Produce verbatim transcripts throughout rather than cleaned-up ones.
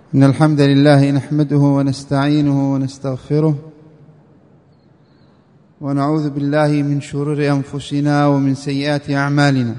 إن الحمد لله نحمده ونستعينه ونستغفره ونعوذ بالله من شرور أنفسنا ومن سيئات أعمالنا.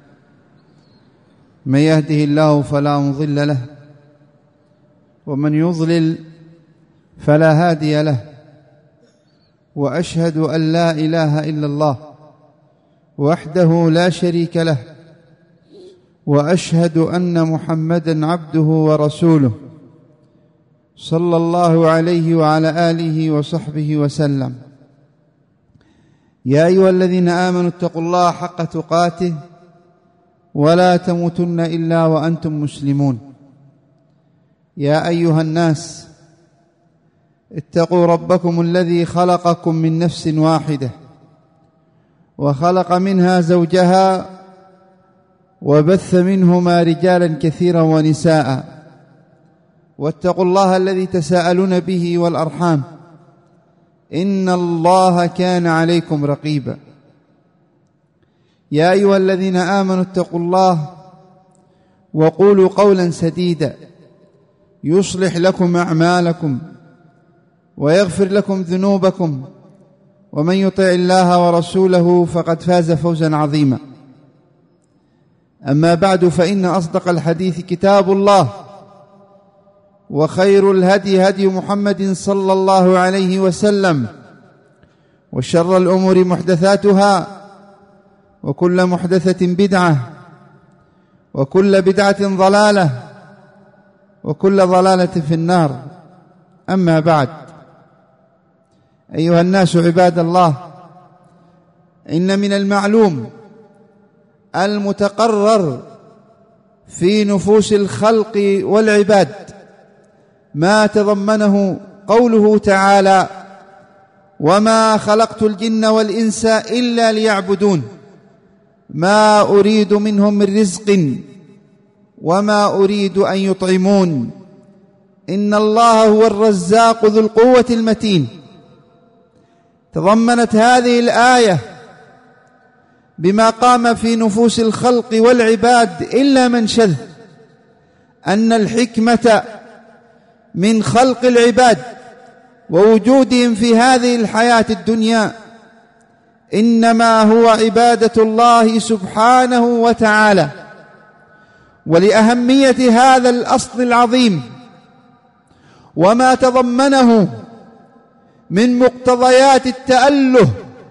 من يهده الله فلا مضل له ومن يضلل فلا هادي له، وأشهد أن لا إله إلا الله وحده لا شريك له، وأشهد أن محمدًا عبده ورسوله صلى الله عليه وعلى آله وصحبه وسلم. يا أيها الذين آمنوا اتقوا الله حق تقاته ولا تموتن إلا وأنتم مسلمون. يا أيها الناس اتقوا ربكم الذي خلقكم من نفس واحدة وخلق منها زوجها وبث منهما رجالا كثيرا ونساء، واتقوا الله الذي تساءلون به والأرحام إن الله كان عليكم رقيبا. يا أيها الذين آمنوا اتقوا الله وقولوا قولا سديدا يصلح لكم أعمالكم ويغفر لكم ذنوبكم، ومن يطع الله ورسوله فقد فاز فوزا عظيما. أما بعد، فإن أصدق الحديث كتاب الله، وخير الهدي هدي محمد صلى الله عليه وسلم، وشر الأمور محدثاتها، وكل محدثة بدعة، وكل بدعة ضلالة، وكل ضلالة في النار. أما بعد، أيها الناس عباد الله، إن من المعلوم المتقرر في نفوس الخلق والعباد ما تضمنه قوله تعالى: وما خلقت الجن والإنس إلا ليعبدون ما أريد منهم من رزق وما أريد أن يطعمون إن الله هو الرزاق ذو القوة المتين. تضمنت هذه الآية بما قام في نفوس الخلق والعباد إلا من شذ أن الحكمة من خلق العباد ووجودهم في هذه الحياة الدنيا إنما هو عبادة الله سبحانه وتعالى. ولأهمية هذا الأصل العظيم وما تضمنه من مقتضيات التأله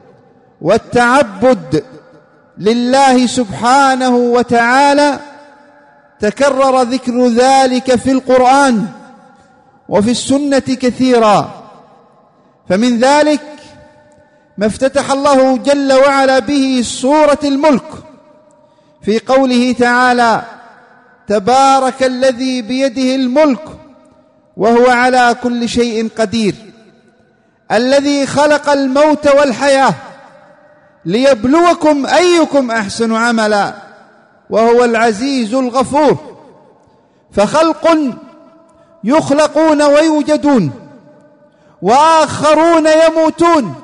والتعبد لله سبحانه وتعالى، تكرر ذكر ذلك في القرآن وفي السنة كثيرا. فمن ذلك ما افتتح الله جل وعلا به سورة الملك في قوله تعالى: تبارك الذي بيده الملك وهو على كل شيء قدير، الذي خلق الموت والحياة ليبلوكم أيكم أحسن عملا وهو العزيز الغفور. فخلق يخلقون ويوجدون، وآخرون يموتون.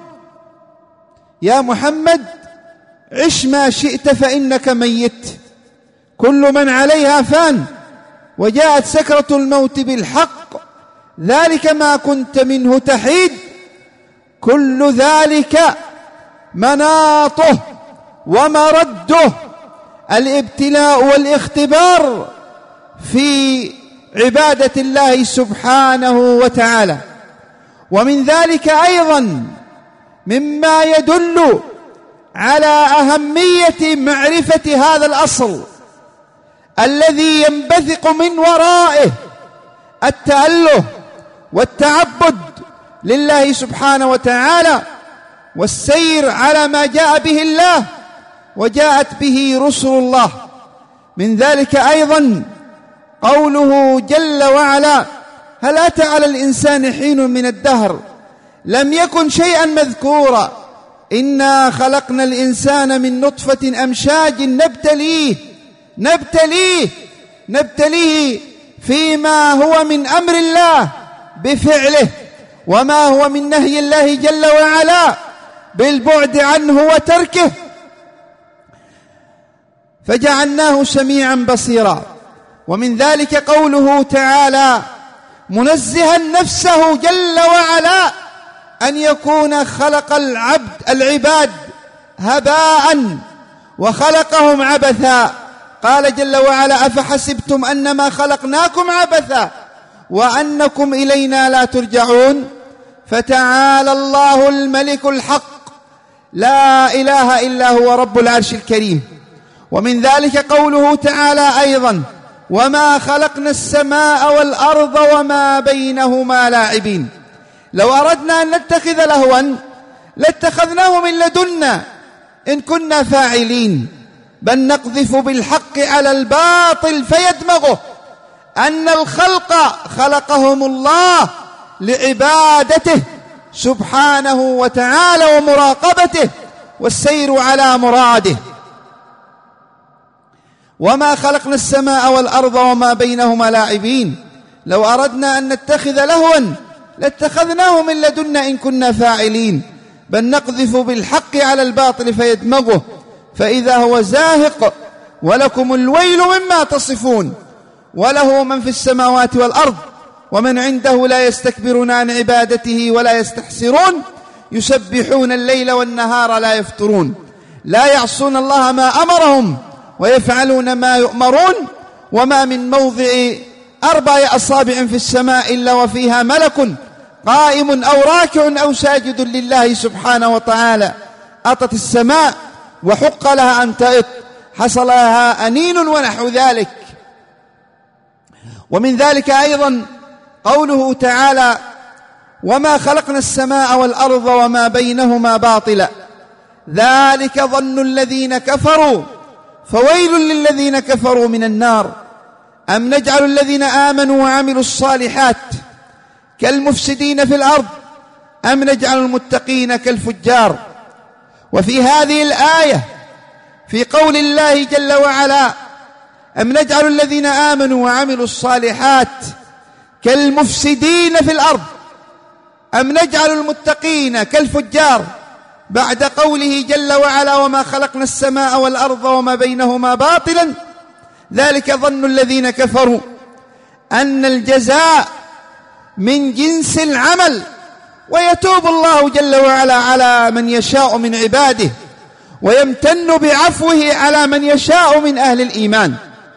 يا محمد عش ما شئت فإنك ميت، كل من عليها فان، وجاءت سكرة الموت بالحق، ذلك ما كنت منه تحيد، كل ذلك مناطه ومرده الابتلاء والاختبار في عبادة الله سبحانه وتعالى. ومن ذلك أيضا مما يدل على أهمية معرفة هذا الأصل الذي ينبثق من ورائه التأله والتعبد لله سبحانه وتعالى، والسير على ما جاء به الله وجاءت به رسل الله. من ذلك أيضا قوله جل وعلا: هل أتى على الإنسان حين من الدهر لم يكن شيئا مذكورا إنا خلقنا الإنسان من نطفة أمشاج نبتليه نبتليه نبتليه فيما هو من أمر الله بفعله، وما هو من نهي الله جل وعلا بالبعد عنه وتركه، فجعلناه سميعا بصيرا. ومن ذلك قوله تعالى: منزها نفسه جل وعلا أن يكون خلق العبد العباد هباء وخلقهم عبثا. قال جل وعلا: أفحسبتم أنما خلقناكم عبثا وأنكم إلينا لا ترجعون. فتعالى الله الملك الحق لا إله إلا هو رب العرش الكريم. ومن ذلك قوله تعالى أيضا: وما خلقنا السماء والأرض وما بينهما لاعبين. لو أردنا أن نتخذ لهوا لاتخذناه من لدنا إن كنا فاعلين، بل نقذف بالحق على الباطل فيدمغه. أن الخلق خلقهم الله لعبادته سبحانه وتعالى ومراقبته والسير على مراده. وما خلقنا السماء والأرض وما بينهما لاعبين. لو أردنا أن نتخذ لهوا لاتخذناه من لدنا إن كنا فاعلين، بل نقذف بالحق على الباطل فيدمغه فإذا هو زاهق ولكم الويل مما تصفون. وله من في السماوات والأرض ومن عنده لا يستكبرون عن عبادته ولا يستحسرون يسبحون الليل والنهار لا يفترون لا يعصون الله ما أمرهم ويفعلون ما يؤمرون. وما من موضع أربع أصابع في السماء إلا وفيها ملك قائم أو راكع أو ساجد لله سبحانه وتعالى. أطت السماء وحق لها أن تئط، حصل لها أنين ونحو ذلك. ومن ذلك أيضا قوله تعالى: وما خلقنا السماء والأرض وما بينهما باطلا ذلك ظن الذين كفروا فويل للذين كفروا من النار. أم نجعل الذين آمنوا وعملوا الصالحات كالمفسدين في الأرض أم نجعل المتقين كالفجار. وفي هذه الآية في قول الله جل وعلا: أم نجعل الذين آمنوا وعملوا الصالحات كالمفسدين في الأرض أم نجعل المتقين كالفجار، بعد قوله جل وعلا: وما خلقنا السماء والأرض وما بينهما باطلا ذلك ظن الذين كفروا أن الجزاء من جنس العمل، ويتوب الله جل وعلا على من يشاء من عباده ويمتن بعفوه على من يشاء من أهل الإيمان.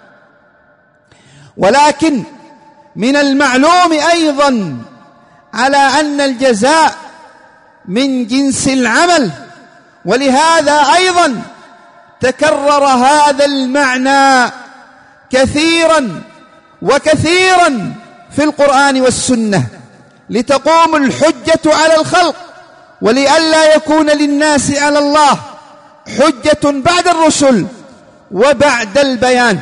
ولكن من المعلوم أيضا على أن الجزاء من جنس العمل، ولهذا أيضا تكرر هذا المعنى كثيرا وكثيرا في القرآن والسنة لتقوم الحجة على الخلق ولئلا يكون للناس على الله حجة بعد الرسل وبعد البيان.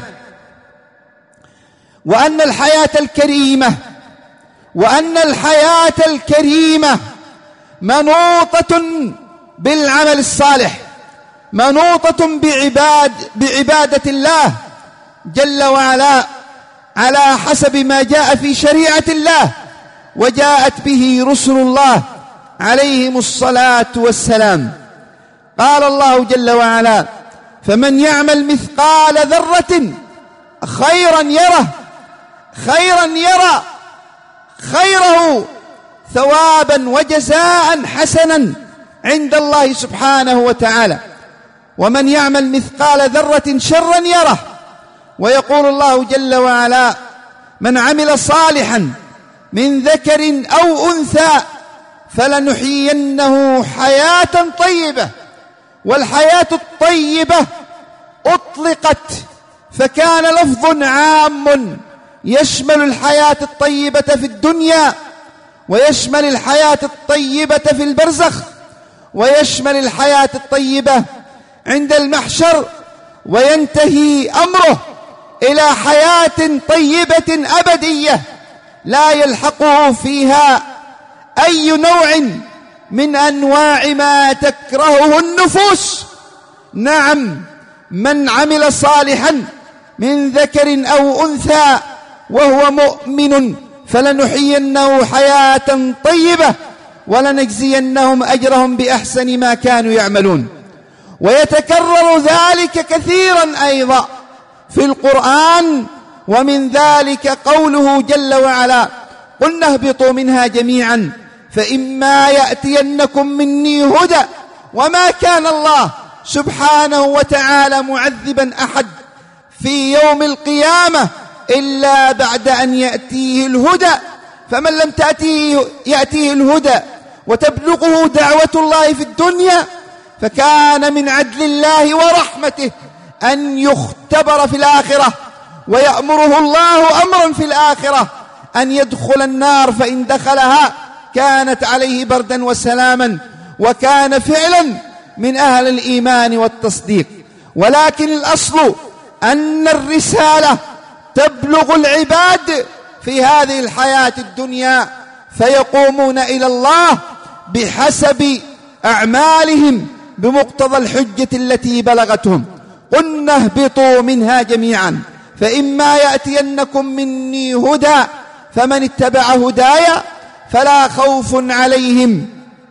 وأن الحياة الكريمة وأن الحياة الكريمة منوطة بالعمل الصالح، منوطة بعباد بعبادة الله جل وعلا على حسب ما جاء في شريعة الله وجاءت به رسل الله عليهم الصلاة والسلام. قال الله جل وعلا: فمن يعمل مثقال ذرة خيرا يره خيرا يرى خيره ثوابا وجزاء حسنا عند الله سبحانه وتعالى، ومن يعمل مثقال ذرة شرا يره. ويقول الله جل وعلا: من عمل صالحا من ذكر أو أنثى فلنحيينه حياة طيبة. والحياة الطيبة أطلقت فكان لفظ عام يشمل الحياة الطيبة في الدنيا ويشمل الحياة الطيبة في البرزخ ويشمل الحياة الطيبة عند المحشر، وينتهي أمره إلى حياة طيبة أبدية لا يلحقه فيها أي نوع من أنواع ما تكرهه النفوس. نعم، من عمل صالحا من ذكر أو أنثى وهو مؤمن فلنحيينه حياة طيبة ولنجزينهم أجرهم بأحسن ما كانوا يعملون. ويتكرر ذلك كثيرا أيضا في القرآن، ومن ذلك قوله جل وعلا: قلنا اهبطوا منها جميعا فإما يأتينكم مني هدى. وما كان الله سبحانه وتعالى معذبا أحد في يوم القيامة إلا بعد أن يأتيه الهدى. فمن لم تأتيه يأتيه الهدى وتبلغه دعوة الله في الدنيا فكان من عدل الله ورحمته أن يختبر في الآخرة، ويأمره الله أمرا في الآخرة أن يدخل النار، فإن دخلها كانت عليه بردا وسلاما، وكان فعلا من أهل الإيمان والتصديق. ولكن الأصل أن الرسالة تبلغ العباد في هذه الحياة الدنيا، فيقومون إلى الله بحسب أعمالهم بمقتضى الحجة التي بلغتهم. قلنا اهبطوا منها جميعا فإما يأتينكم مني هدى فمن اتبع هداي فلا خوف عليهم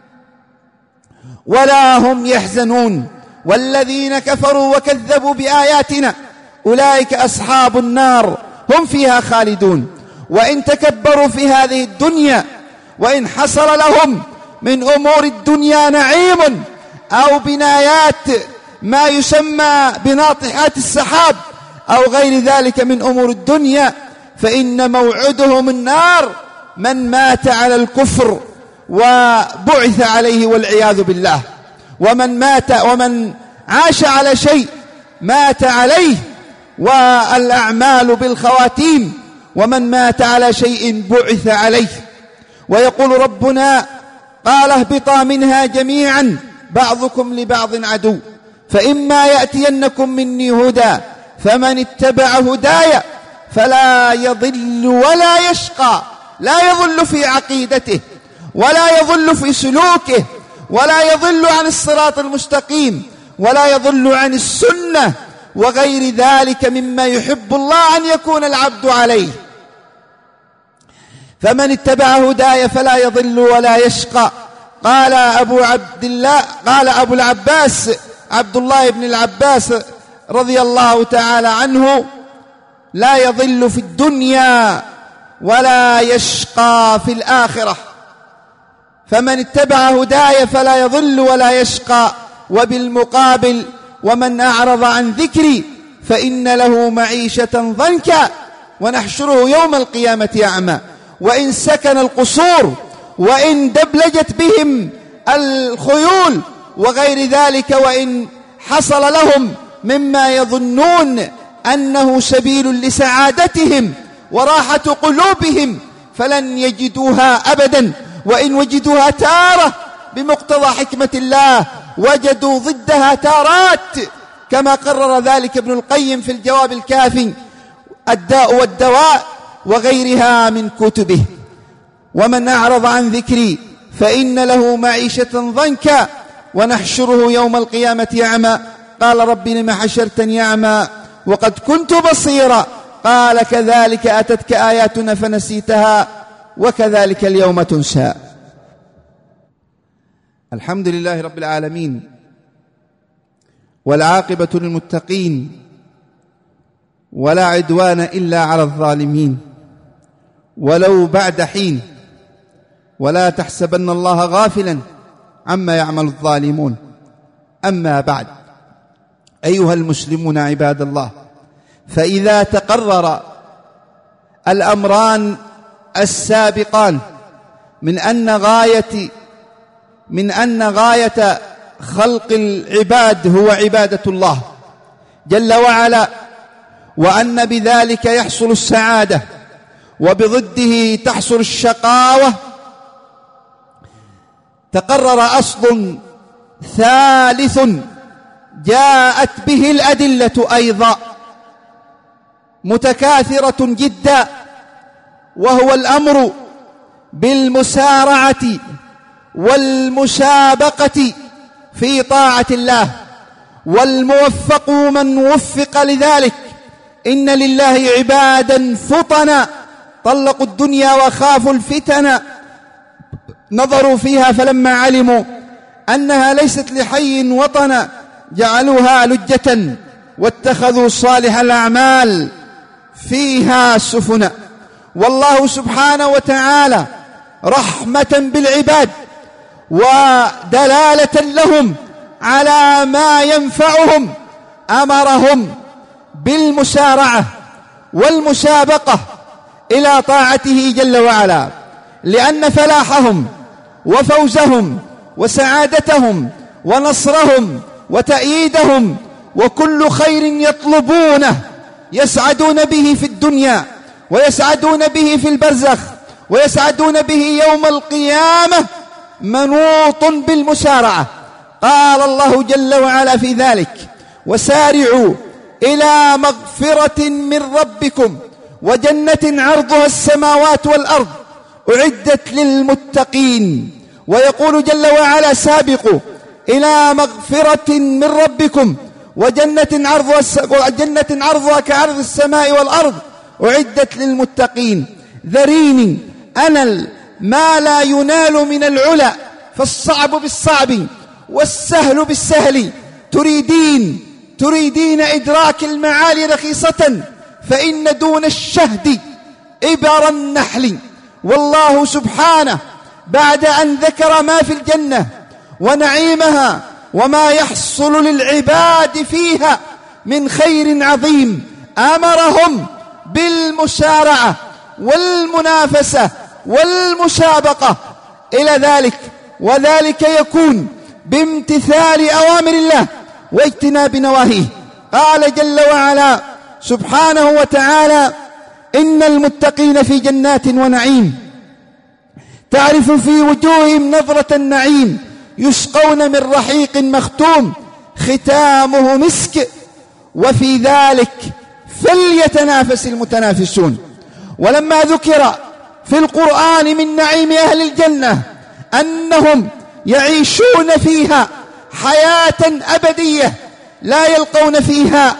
ولا هم يحزنون، والذين كفروا وكذبوا بآياتنا أولئك أصحاب النار هم فيها خالدون. وإن تكبروا في هذه الدنيا وإن حصل لهم من أمور الدنيا نعيم أو بنايات ما يسمى بناطحات السحاب أو غير ذلك من أمور الدنيا، فإن موعدهم النار من مات على الكفر وبعث عليه والعياذ بالله، ومن مات ومن عاش على شيء مات عليه، والأعمال بالخواتيم، ومن مات على شيء بعث عليه. ويقول ربنا قال اهبطا منها جميعا بعضكم لبعض عدو فإما يأتينكم مني هدى فمن اتبع هداي فلا يضل ولا يشقى. لا يضل في عقيدته ولا يضل في سلوكه ولا يضل عن الصراط المستقيم ولا يضل عن السنة وغير ذلك مما يحب الله أن يكون العبد عليه. فمن اتبع هداي فلا يضل ولا يشقى. قال أبو عبد الله قال أبو العباس عبد الله بن العباس رضي الله تعالى عنه لا يضل في الدنيا ولا يشقى في الآخرة. فمن اتبع هداي فلا يضل ولا يشقى. وبالمقابل ومن أعرض عن ذكري فإن له معيشة ضنكا ونحشره يوم القيامة أعمى. وإن سكن القصور وإن دبلجت بهم الخيول وغير ذلك، وإن حصل لهم مما يظنون أنه سبيل لسعادتهم وراحة قلوبهم فلن يجدوها أبدا، وإن وجدوها تارة بمقتضى حكمة الله وجدوا ضدها تارات، كما قرر ذلك ابن القيم في الجواب الكافي الداء والدواء وغيرها من كتبه. ومن أعرض عن ذكري فإن له معيشة ضنكا ونحشره يوم القيامة أعمى. قال رب لم حشرتني أعمى وقد كنت بصيرا قال كذلك أتتك آياتنا فنسيتها وكذلك اليوم تنسى. الحمد لله رب العالمين والعاقبة للمتقين ولا عدوان إلا على الظالمين ولو بعد حين، ولا تحسبن الله غافلا عما يعمل الظالمون. أما بعد، أيها المسلمون عباد الله، فإذا تقرر الأمران السابقان من أن غاية من أن غاية خلق العباد هو عبادة الله جل وعلا، وأن بذلك يحصل السعادة وبضده تحصل الشقاوة، تقرر أصل ثالث جاءت به الأدلة أيضا متكاثرة جدا، وهو الأمر بالمسارعة والمسابقة في طاعة الله. والموفق من وفق لذلك. إن لله عبادا فطنا طلقوا الدنيا وخافوا الفتن، نظروا فيها فلما علموا أنها ليست لحي وطنا جعلوها لجة واتخذوا صالح الأعمال فيها سفنا. والله سبحانه وتعالى رحمة بالعباد ودلالة لهم على ما ينفعهم أمرهم بالمسارعة والمسابقة إلى طاعته جل وعلا، لأن فلاحهم وفوزهم وسعادتهم ونصرهم وتأييدهم وكل خير يطلبونه يسعدون به في الدنيا ويسعدون به في البرزخ ويسعدون به يوم القيامة منوط بالمسارعة. قال الله جل وعلا في ذلك: وسارعوا إلى مغفرة من ربكم وجنة عرضها السماوات والأرض أعدت للمتقين. ويقول جل وعلا: سابقوا إلى مغفرة من ربكم وجنة عرضها, جنة عرضها كعرض السماء والأرض أعدت للمتقين. ذريني أنل ما لا ينال من العلا، فالصعب بالصعب والسهل بالسهل، تريدين تريدين إدراك المعالي رخيصة، فإن دون الشهد إبر النحل. والله سبحانه بعد أن ذكر ما في الجنة ونعيمها وما يحصل للعباد فيها من خير عظيم أمرهم بالمسارعة والمنافسة والمسابقة إلى ذلك، وذلك يكون بامتثال أوامر الله واجتناب نواهيه. قال جل وعلا سبحانه وتعالى: إن المتقين في جنات ونعيم تعرف في وجوههم نظرة النعيم يسقون من رحيق مختوم ختامه مسك وفي ذلك فليتنافس المتنافسون. ولما ذكر في القرآن من نعيم أهل الجنة أنهم يعيشون فيها حياة أبدية لا يلقون فيها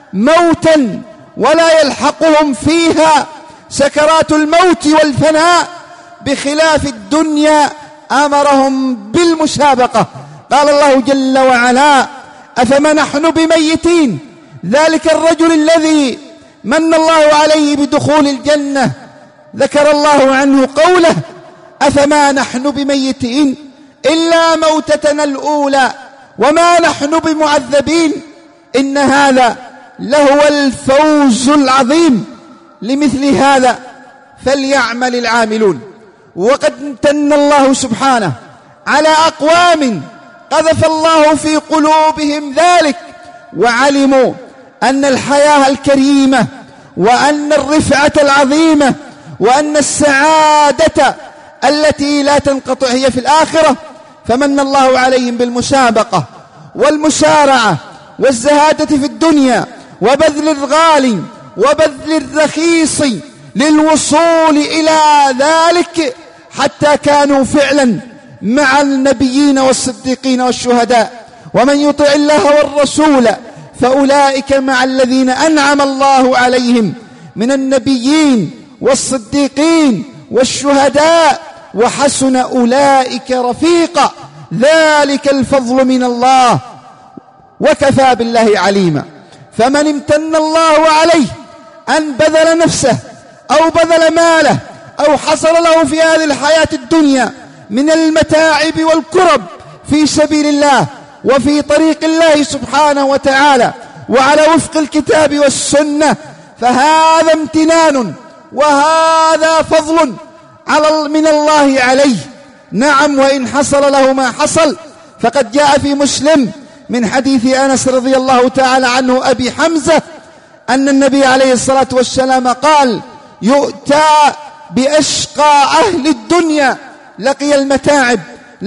موتا ولا يلحقهم فيها سكرات الموت والفناء بخلاف الدنيا، أمرهم بالمسابقة. قال الله جل وعلا: أفما نحن بميتين، ذلك الرجل الذي من الله عليه بدخول الجنة ذكر الله عنه قوله: أفما نحن بميتين إلا موتتنا الأولى وما نحن بمعذبين إن هذا لهو الفوز العظيم. لمثل هذا فليعمل العاملون. وقد امتن الله سبحانه على أقوام قذف الله في قلوبهم ذلك وعلموا أن الحياة الكريمة وأن الرفعة العظيمة وأن السعادة التي لا تنقطع هي في الآخرة، فمن الله عليهم بالمسابقة والمسارعة والزهادة في الدنيا وبذل الغالي وبذل الرخيص للوصول إلى ذلك، حتى كانوا فعلا مع النبيين والصديقين والشهداء. ومن يطع الله والرسول فأولئك مع الذين أنعم الله عليهم من النبيين والصديقين والشهداء وحسن أولئك رفيقا، ذلك الفضل من الله وكفى بالله عليما. فمن امتن الله عليه أن بذل نفسه أو بذل ماله أو حصل له في هذه الحياة الدنيا من المتاعب والكرب في سبيل الله وفي طريق الله سبحانه وتعالى وعلى وفق الكتاب والسنة، فهذا امتنان وهذا فضل على من الله عليه. نعم، وإن حصل له ما حصل فقد جاء في مسلم من حديث أنس رضي الله تعالى عنه أبي حمزة أن النبي عليه الصلاة والسلام قال: يؤتى بأشقى أهل الدنيا، لقي المتاعب،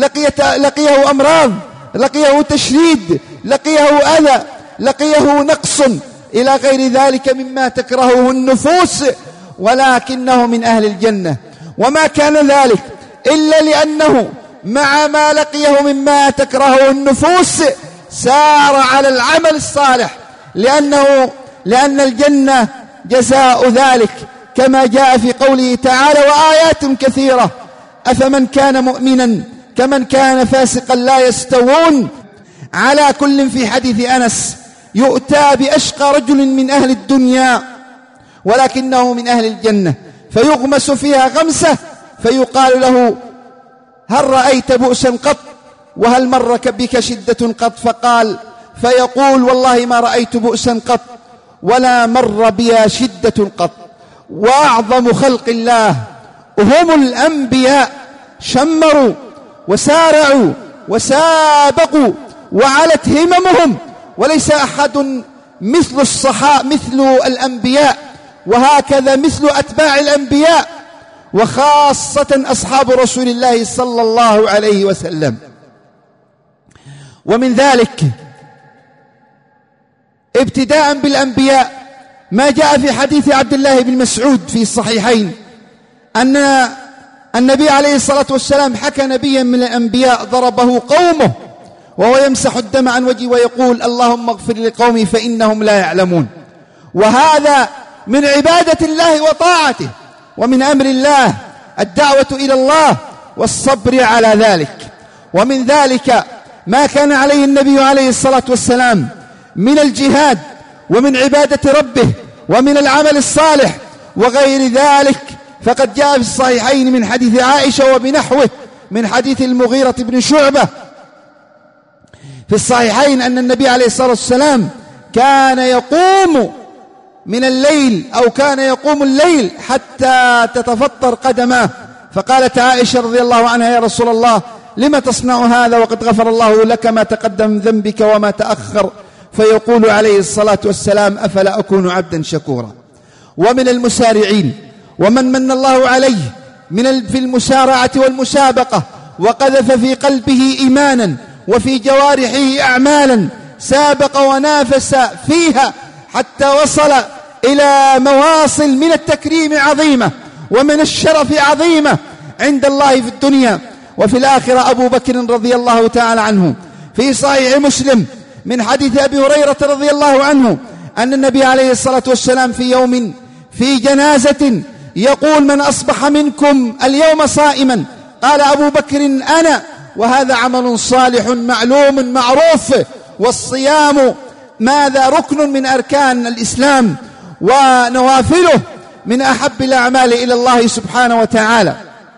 لقيه أمراض، لقيه تشريد، لقيه أذى، لقيه نقص إلى غير ذلك مما تكرهه النفوس، ولكنه من أهل الجنة. وما كان ذلك إلا لأنه مع ما لقيه مما تكرهه النفوس سار على العمل الصالح، لأنه لأن الجنة جزاء ذلك، كما جاء في قوله تعالى: وآيات كثيرة أفمن كان مؤمنا كمن كان فاسقا لا يستوون. على كل، في حديث أنس يؤتى بأشقى رجل من أهل الدنيا ولكنه من أهل الجنة، فيغمس فيها غمسة فيقال له: هل رأيت بؤسا قط؟ وهل مر بك شدة قط؟ فقال فيقول: والله ما رأيت بؤسا قط ولا مر بي شدة قط. وأعظم خلق الله هم الأنبياء، شمروا وسارعوا وسابقوا وعلت هممهم، وليس أحد مثل الصحابة مثل الأنبياء، وهكذا مثل أتباع الأنبياء، وخاصة أصحاب رسول الله صلى الله عليه وسلم. ومن ذلك ابتداء بالأنبياء ما جاء في حديث عبد الله بن مسعود في الصحيحين أن النبي عليه الصلاة والسلام حكى نبيا من الأنبياء ضربه قومه وهو يمسح الدم عن وجهه ويقول: اللهم اغفر لقومي فإنهم لا يعلمون. وهذا من عبادة الله وطاعته، ومن أمر الله الدعوة إلى الله والصبر على ذلك. ومن ذلك ما كان عليه النبي عليه الصلاة والسلام من الجهاد ومن عبادة ربه ومن العمل الصالح وغير ذلك، فقد جاء في الصحيحين من حديث عائشة وبنحوه من حديث المغيرة بن شعبة في الصحيحين أن النبي عليه الصلاة والسلام كان يقوم من الليل أو كان يقوم الليل حتى تتفطر قدماه، فقالت عائشة رضي الله عنها: يا رسول الله لما تصنع هذا وقد غفر الله لك ما تقدم من ذنبك وما تأخر؟ فيقول عليه الصلاة والسلام: أفلا أكون عبدا شكورا. ومن المسارعين ومن من الله عليه من في المسارعة والمسابقة وقذف في قلبه إيمانا وفي جوارحه أعمالا، سابق ونافس فيها حتى وصل إلى مواصل من التكريم عظيمة ومن الشرف عظيمة عند الله في الدنيا وفي الآخرة، أبو بكر رضي الله تعالى عنه. في صحيح مسلم من حديث أبي هريرة رضي الله عنه أن النبي عليه الصلاة والسلام في يوم في جنازة يقول: من أصبح منكم اليوم صائما؟ قال أبو بكر: أنا. وهذا عمل صالح معلوم معروف، والصيام ماذا ركن من أركان الإسلام، ونوافله من أحب الأعمال إلى الله سبحانه وتعالى.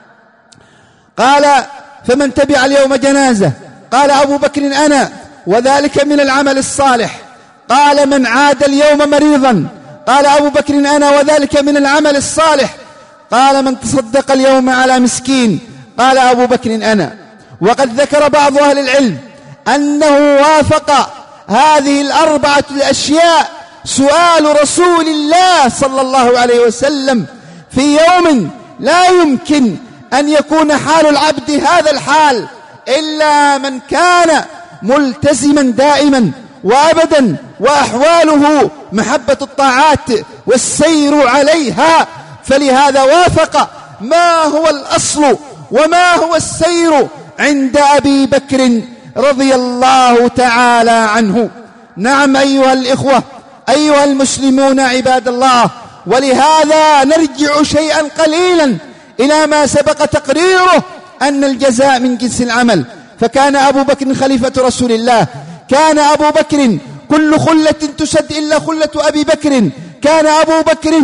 قال: فمن تبع اليوم جنازة؟ قال أبو بكر: أنا. وذلك من العمل الصالح. قال: من عاد اليوم مريضا؟ قال أبو بكر: أنا. وذلك من العمل الصالح. قال: من تصدق اليوم على مسكين؟ قال أبو بكر: أنا. وقد ذكر بعض أهل العلم أنه وافق هذه الأربعة الأشياء سؤال رسول الله صلى الله عليه وسلم في يوم لا يمكن أن يكون حال العبد هذا الحال إلا من كان ملتزما دائما وأبدا وأحواله محبة الطاعات والسير عليها، فلهذا وافق ما هو الأصل وما هو السير عند أبي بكر رضي الله تعالى عنه. نعم أيها الإخوة، أيها المسلمون عباد الله، ولهذا نرجع شيئا قليلا إلى ما سبق تقريره أن الجزاء من جنس العمل. فكان أبو بكر خليفة رسول الله، كان أبو بكر كل خلة تسد إلا خلة أبي بكر. كان أبو بكر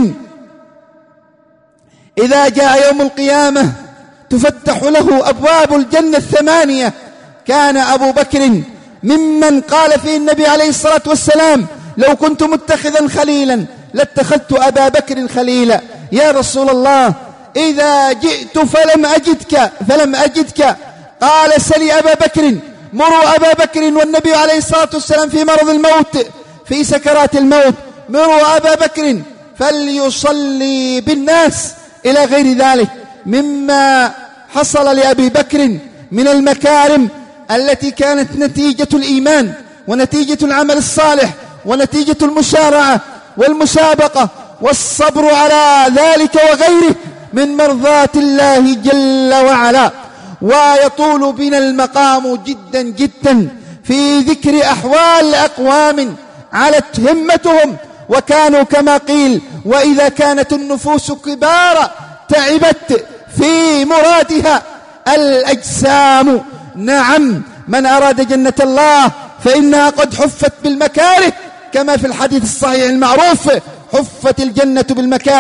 إذا جاء يوم القيامة تفتح له أبواب الجنة الثمانية. كان أبو بكر ممن قال فيه النبي عليه الصلاة والسلام: لو كنت متخذا خليلا لاتخذت أبا بكر خليلا. يا رسول الله إذا جئت فلم أجدك فلم أجدك قال: سلي أبا بكر، مروا أبا بكر. والنبي عليه الصلاة والسلام في مرض الموت في سكرات الموت: مروا أبا بكر فليصلي بالناس، إلى غير ذلك مما حصل لأبي بكر من المكارم التي كانت نتيجة الإيمان ونتيجة العمل الصالح ونتيجة المسارعة والمسابقة والصبر على ذلك وغيره من مرضات الله جل وعلا. ويطول بنا المقام جدا جدا في ذكر أحوال أقوام علت همتهم وكانوا كما قيل: وإذا كانت النفوس كبارا تعبت في مرادها الأجسام. نعم، من أراد جنة الله فإنها قد حفت بالمكاره، كما في الحديث الصحيح المعروف: حفت الجنة بالمكاره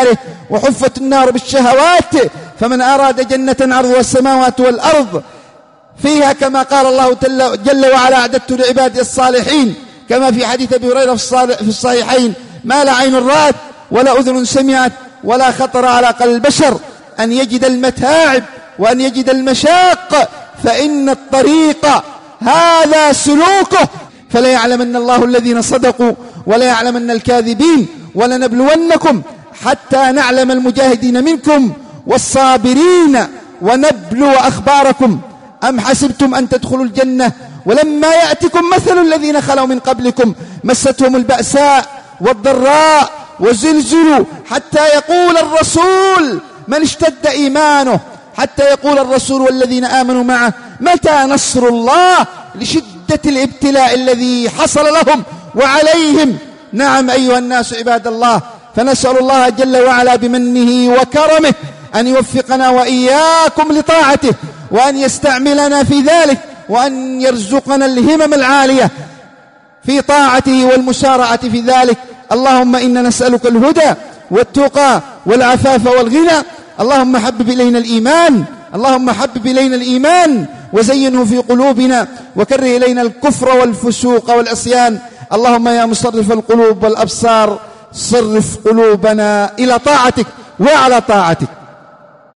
وحفت النار بالشهوات، فمن أراد جنة عرضها السماوات والأرض فيها كما قال الله جل وعلا أعددت لعبادي الصالحين، كما في حديث أبي هريرة في الصحيحين: ما لا عين رأت ولا أذن سمعت ولا خطر على قلب البشر أن يجد المتاعب وأن يجد المشاق، فإن الطريق هذا سلوكه، فلا يعلمن الله الذين صدقوا ولا يعلمن الكاذبين، ولنبلونكم حتى نعلم المجاهدين منكم والصابرين ونبلو أخباركم. أم حسبتم أن تدخلوا الجنة ولما يأتكم مثل الذين خلوا من قبلكم مستهم البأساء والضراء وزلزلوا حتى يقول الرسول من اشتد إيمانه حتى يقول الرسول والذين آمنوا معه متى نصر الله، لشدة الابتلاء الذي حصل لهم وعليهم. نعم أيها الناس عباد الله، فنسأل الله جل وعلا بمنه وكرمه أن يوفقنا وإياكم لطاعته، وأن يستعملنا في ذلك، وأن يرزقنا الهمم العالية في طاعته والمسارعة في ذلك. اللهم إنا نسألك الهدى والتقى والعفاف والغنى. اللهم حبب إلينا الإيمان اللهم حبب إلينا الإيمان وزينه في قلوبنا، وكره إلينا الكفر والفسوق والعصيان. اللهم يا مصرف القلوب والأبصار صرف قلوبنا إلى طاعتك وعلى طاعتك.